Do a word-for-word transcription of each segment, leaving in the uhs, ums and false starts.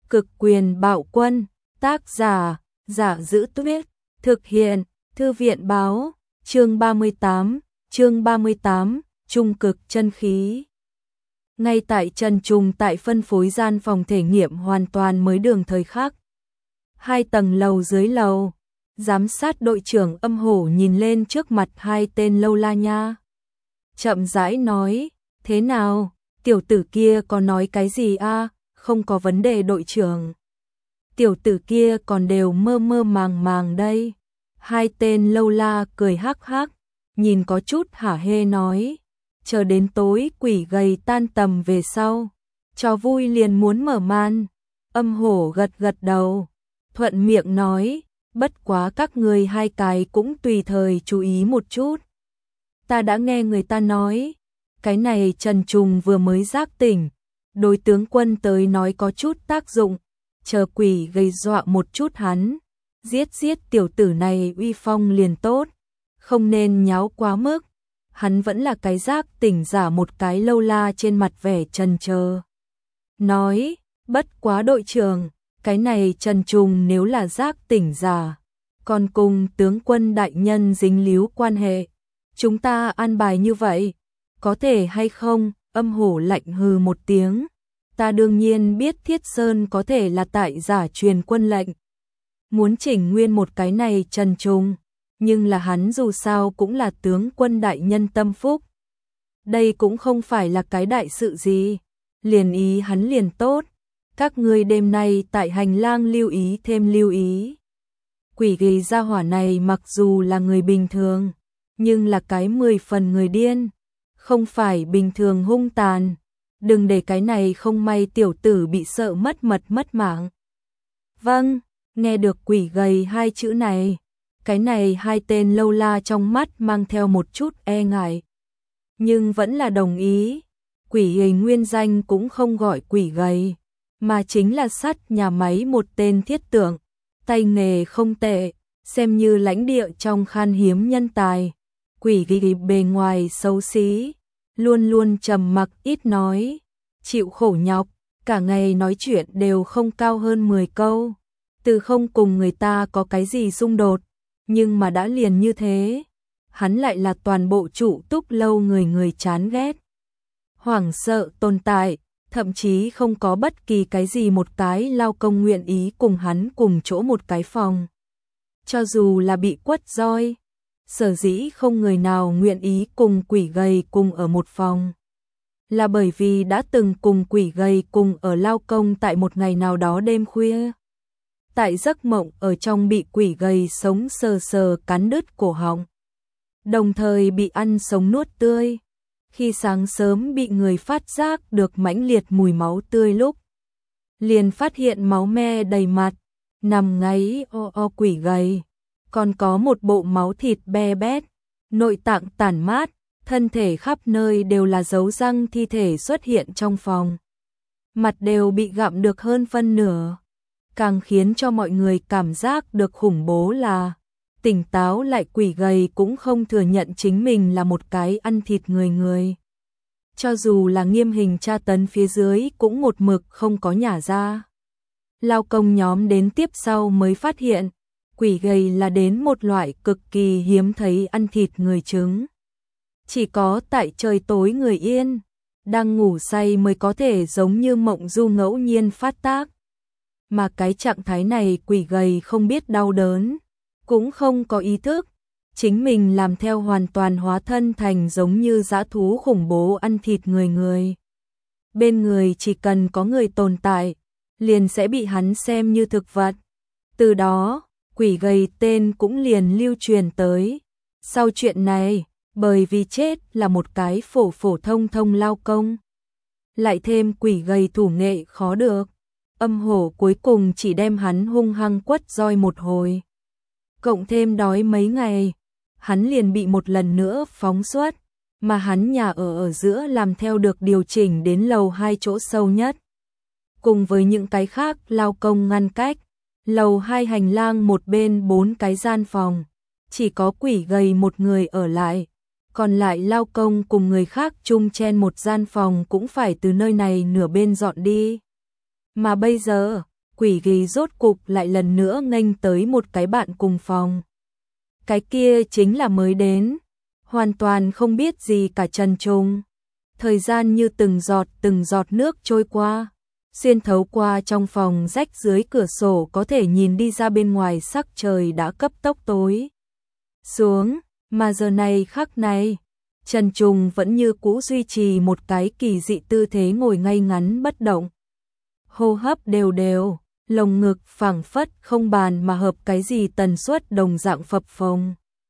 Cực quyền bạo quân, tác giả, Giả Giữ Tuyết, thực hiện, Thư viện báo, chương ba mươi tám, chương ba mươi tám, trung cực chân khí. Ngay tại Trần Trùng tại phân phối gian phòng thể nghiệm hoàn toàn mới đường thời khắc. Hai tầng lầu dưới lầu, giám sát đội trưởng Âm Hổ nhìn lên trước mặt hai tên lâu la nha. Chậm rãi nói, thế nào, tiểu tử kia có nói cái gì a? Không có vấn đề đội trưởng. Tiểu tử kia còn đều mơ mơ màng màng đây. Hai tên lâu la cười hắc hắc, nhìn có chút hả hê nói, chờ đến tối quỷ gầy tan tầm về sau, trò vui liền muốn mở màn. Âm Hổ gật gật đầu, thuận miệng nói, bất quá các người hai cái cũng tùy thời chú ý một chút. Ta đã nghe người ta nói, cái này Trần Trùng vừa mới giác tỉnh, đối tướng quân tới nói có chút tác dụng, chờ quỷ gây dọa một chút hắn, giết giết tiểu tử này uy phong liền tốt, không nên nháo quá mức. Hắn vẫn là cái giác tỉnh giả, một cái lâu la trên mặt vẻ chần chờ. Nói, bất quá đội trưởng, cái này Trần Trùng nếu là giác tỉnh giả, còn cùng tướng quân đại nhân dính líu quan hệ, chúng ta an bài như vậy, có thể hay không? Âm Hổ lạnh hừ một tiếng, ta đương nhiên biết Thiết Sơn có thể là tại giả truyền quân lệnh, muốn chỉnh nguyên một cái này Trần Trùng, nhưng là hắn dù sao cũng là tướng quân đại nhân tâm phúc. Đây cũng không phải là cái đại sự gì, liền ý hắn liền tốt, các ngươi đêm nay tại hành lang lưu ý thêm lưu ý. Quỷ ghi gia hỏa này mặc dù là người bình thường, nhưng là cái mười phần người điên, không phải bình thường hung tàn, đừng để cái này không may tiểu tử bị sợ mất mật mất mạng. Vâng, nghe được quỷ gầy hai chữ này, cái này hai tên lâu la trong mắt mang theo một chút e ngại, nhưng vẫn là đồng ý. Quỷ gầy nguyên danh cũng không gọi quỷ gầy, mà chính là sắt nhà máy một tên thiết tượng, tay nghề không tệ, xem như lãnh địa trong khan hiếm nhân tài. Quỷ gầy bề ngoài xấu xí, luôn luôn trầm mặc ít nói, chịu khổ nhọc, cả ngày nói chuyện đều không cao hơn mười câu, từ không cùng người ta có cái gì xung đột, nhưng mà đã liền như thế, hắn lại là toàn bộ trụ túc lâu người người chán ghét, hoảng sợ tồn tại, thậm chí không có bất kỳ cái gì một cái lao công nguyện ý cùng hắn cùng chỗ một cái phòng. Cho dù là bị quất roi, sở dĩ không người nào nguyện ý cùng quỷ gầy cùng ở một phòng, là bởi vì đã từng cùng quỷ gầy cùng ở lao công tại một ngày nào đó đêm khuya. Tại giấc mộng ở trong bị quỷ gầy sống sờ sờ cắn đứt cổ họng, đồng thời bị ăn sống nuốt tươi. Khi sáng sớm bị người phát giác được mãnh liệt mùi máu tươi lúc, liền phát hiện máu me đầy mặt, nằm ngáy o o quỷ gầy, còn có một bộ máu thịt be bét, nội tạng tản mát, thân thể khắp nơi đều là dấu răng thi thể xuất hiện trong phòng. Mặt đều bị gặm được hơn phân nửa. Càng khiến cho mọi người cảm giác được khủng bố là tỉnh táo lại quỷ gầy cũng không thừa nhận chính mình là một cái ăn thịt người người. Cho dù là nghiêm hình tra tấn phía dưới cũng một mực không có nhả ra. Lao công nhóm đến tiếp sau mới phát hiện, quỷ gầy là đến một loại cực kỳ hiếm thấy ăn thịt người trứng. Chỉ có tại trời tối người yên, đang ngủ say mới có thể giống như mộng du ngẫu nhiên phát tác. Mà cái trạng thái này quỷ gầy không biết đau đớn, cũng không có ý thức, chính mình làm theo hoàn toàn hóa thân thành giống như dã thú khủng bố ăn thịt người người. Bên người chỉ cần có người tồn tại, liền sẽ bị hắn xem như thực vật. Từ đó, quỷ gầy tên cũng liền lưu truyền tới. Sau chuyện này, bởi vì chết là một cái phổ phổ thông thông lao công, lại thêm quỷ gầy thủ nghệ khó được, Âm Hổ cuối cùng chỉ đem hắn hung hăng quất roi một hồi. Cộng thêm đói mấy ngày, hắn liền bị một lần nữa phóng xuất, mà hắn nhà ở ở giữa làm theo được điều chỉnh đến lầu hai chỗ sâu nhất. Cùng với những cái khác lao công ngăn cách, lầu hai hành lang một bên bốn cái gian phòng, chỉ có quỷ gầy một người ở lại, còn lại lao công cùng người khác chung chen một gian phòng cũng phải từ nơi này nửa bên dọn đi. Mà bây giờ, quỷ ghi rốt cục lại lần nữa nghênh tới một cái bạn cùng phòng. Cái kia chính là mới đến, hoàn toàn không biết gì cả Trần Trùng. Thời gian như từng giọt từng giọt nước trôi qua, xuyên thấu qua trong phòng rách dưới cửa sổ có thể nhìn đi ra bên ngoài sắc trời đã cấp tốc tối xuống, mà giờ này khắc này, Trần Trùng vẫn như cũ duy trì một cái kỳ dị tư thế ngồi ngay ngắn bất động. Hô hấp đều đều, lồng ngực phảng phất không bàn mà hợp cái gì tần suất đồng dạng phập phồng.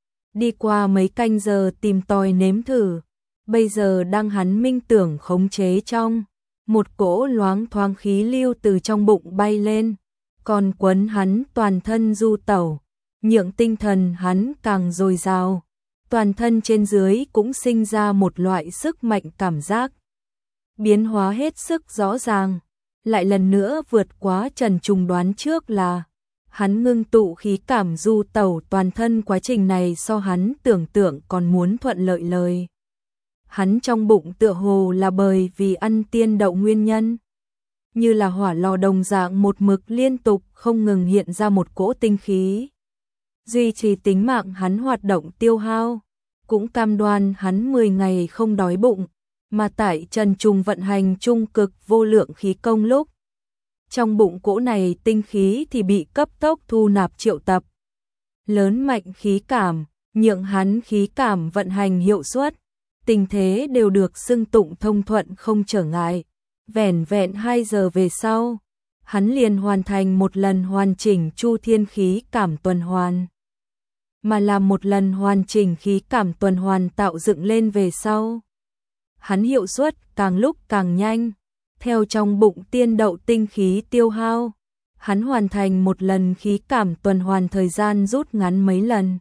Đi qua mấy canh giờ tìm tòi nếm thử, bây giờ đang hắn minh tưởng khống chế trong, một cỗ loáng thoáng khí lưu từ trong bụng bay lên, còn quấn hắn toàn thân du tẩu, nhượng tinh thần hắn càng dồi dào, toàn thân trên dưới cũng sinh ra một loại sức mạnh cảm giác. Biến hóa hết sức rõ ràng, lại lần nữa vượt quá Trần Trùng đoán trước là hắn ngưng tụ khí cảm du tẩu toàn thân, quá trình này so hắn tưởng tượng còn muốn thuận lợi lời. Hắn trong bụng tựa hồ là bởi vì ăn tiên đậu nguyên nhân, như là hỏa lò đồng dạng một mực liên tục không ngừng hiện ra một cỗ tinh khí, duy trì tính mạng hắn hoạt động tiêu hao, cũng cam đoan hắn mười ngày không đói bụng, mà tại Trần Trùng vận hành trung cực vô lượng khí công lúc, trong bụng cỗ này tinh khí thì bị cấp tốc thu nạp triệu tập. Lớn mạnh khí cảm, nhượng hắn khí cảm vận hành hiệu suất, tình thế đều được xưng tụng thông thuận không trở ngại. Vẻn vẹn hai giờ về sau, hắn liền hoàn thành một lần hoàn chỉnh chu thiên khí cảm tuần hoàn. Mà làm một lần hoàn chỉnh khí cảm tuần hoàn tạo dựng lên về sau, hắn hiệu suất càng lúc càng nhanh, theo trong bụng tiên đậu tinh khí tiêu hao, hắn hoàn thành một lần khí cảm tuần hoàn thời gian rút ngắn mấy lần.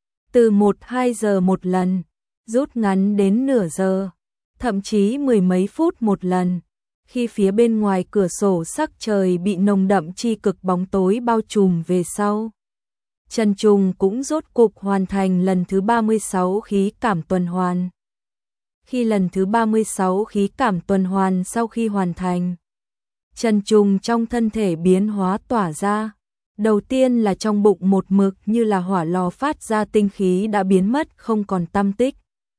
Từ một hai giờ một lần, rút ngắn đến nửa giờ, thậm chí mười mấy phút một lần, khi phía bên ngoài cửa sổ sắc trời bị nồng đậm chi cực bóng tối bao trùm về sau. Trần Trùng cũng rốt cục hoàn thành lần thứ ba mươi sáu khí cảm tuần hoàn. Khi lần thứ ba mươi sáu khí cảm tuần hoàn sau khi hoàn thành, Trần Trùng trong thân thể biến hóa tỏa ra. Đầu tiên là trong bụng một mực như là hỏa lò phát ra tinh khí đã biến mất không còn tăm tích.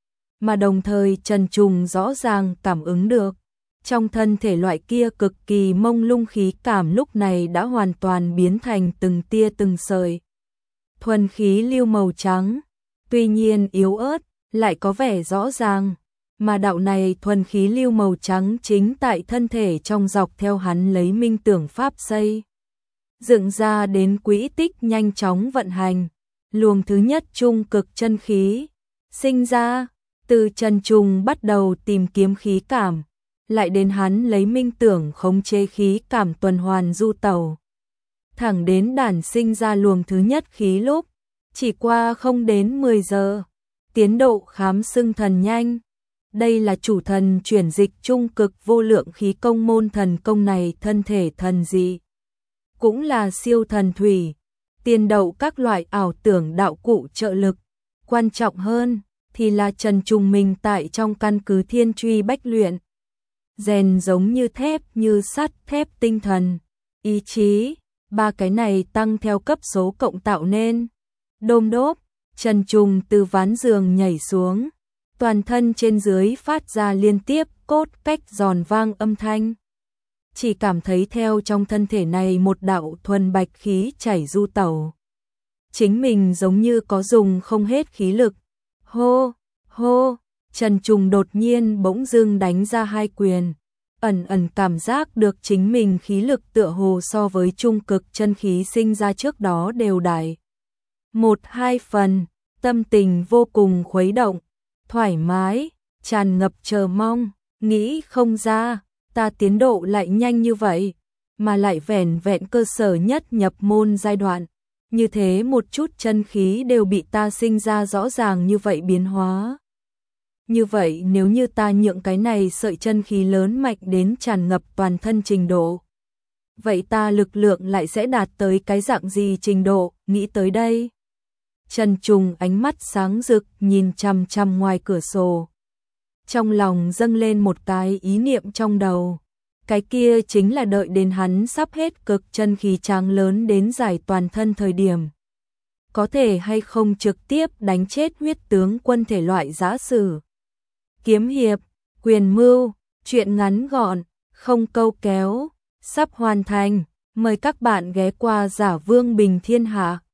Mà đồng thời Trần Trùng rõ ràng cảm ứng được, trong thân thể loại kia cực kỳ mông lung khí cảm lúc này đã hoàn toàn biến thành từng tia từng sợi thuần khí lưu màu trắng, tuy nhiên yếu ớt, lại có vẻ rõ ràng, mà đạo này thuần khí lưu màu trắng chính tại thân thể trong dọc theo hắn lấy minh tưởng pháp xây dựng ra đến quỹ tích nhanh chóng vận hành. Luồng thứ nhất trung cực chân khí sinh ra, từ Trần Trùng bắt đầu tìm kiếm khí cảm, lại đến hắn lấy minh tưởng khống chế khí cảm tuần hoàn du tẩu, thẳng đến đản sinh ra luồng thứ nhất khí lúc, chỉ qua không đến mười giờ, tiến độ khám xưng thần nhanh. Đây là chủ thần chuyển dịch trung cực vô lượng khí công môn thần công này thân thể thần dị, cũng là siêu thần thủy, tiền đậu các loại ảo tưởng đạo cụ trợ lực. Quan trọng hơn thì là Trần Trùng mình tại trong căn cứ thiên truy bách luyện, rèn giống như thép như sắt thép tinh thần, ý chí, ba cái này tăng theo cấp số cộng tạo nên. Đôm đốp, Trần Trùng từ ván giường nhảy xuống, toàn thân trên dưới phát ra liên tiếp cốt cách giòn vang âm thanh. Chỉ cảm thấy theo trong thân thể này một đạo thuần bạch khí chảy du tẩu. Chính mình giống như có dùng không hết khí lực. Hô, hô, Trần Trùng đột nhiên bỗng dưng đánh ra hai quyền, ẩn ẩn cảm giác được chính mình khí lực tựa hồ so với trung cực chân khí sinh ra trước đó đều đại một hai phần, tâm tình vô cùng khuấy động, thoải mái, tràn ngập chờ mong, nghĩ không ra, ta tiến độ lại nhanh như vậy, mà lại vẻn vẹn cơ sở nhất nhập môn giai đoạn, như thế một chút chân khí đều bị ta sinh ra rõ ràng như vậy biến hóa. Như vậy nếu như ta nhượng cái này sợi chân khí lớn mạnh đến tràn ngập toàn thân trình độ, vậy ta lực lượng lại sẽ đạt tới cái dạng gì trình độ, nghĩ tới đây. Trần Trùng ánh mắt sáng rực nhìn chằm chằm ngoài cửa sổ. Trong lòng dâng lên một cái ý niệm trong đầu. cái kia chính là đợi đến hắn sắp hết cực chân khí tráng lớn đến giải toàn thân thời điểm. Có thể hay không trực tiếp đánh chết huyết tướng quân thể loại giã sử. Kiếm hiệp, quyền mưu, chuyện ngắn gọn, không câu kéo, sắp hoàn thành. Mời các bạn ghé qua Giả Vương Bình Thiên Hạ.